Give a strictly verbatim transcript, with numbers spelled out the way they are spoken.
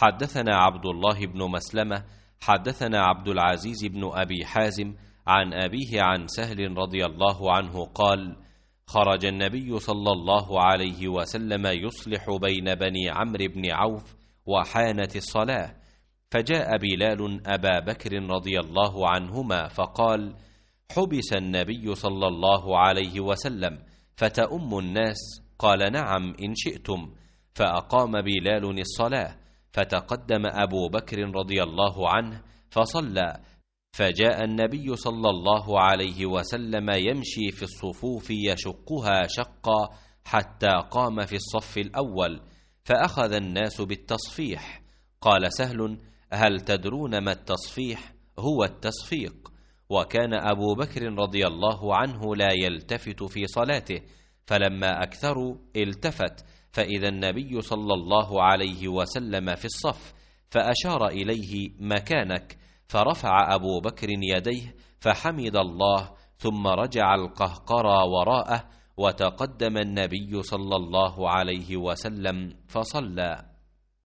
حدثنا عبد الله بن مسلمة حدثنا عبد العزيز بن أبي حازم عن أبيه عن سهل رضي الله عنه قال: خرج النبي صلى الله عليه وسلم يصلح بين بني عمرو بن عوف وحانت الصلاة، فجاء بلال أبا بكر رضي الله عنهما فقال: حبس النبي صلى الله عليه وسلم فتأم الناس؟ قال: نعم إن شئتم. فأقام بلال الصلاة، فتقدم أبو بكر رضي الله عنه فصلى، فجاء النبي صلى الله عليه وسلم يمشي في الصفوف يشقها شقا حتى قام في الصف الأول، فأخذ الناس بالتصفيح. قال سهل: هل تدرون ما التصفيح؟ هو التصفيق. وكان أبو بكر رضي الله عنه لا يلتفت في صلاته، فلما أكثروا التفت، فإذا النبي صلى الله عليه وسلم في الصف، فأشار إليه: مكانك. فرفع أبو بكر يديه فحمد الله، ثم رجع القهقرى وراءه، وتقدم النبي صلى الله عليه وسلم فصلى.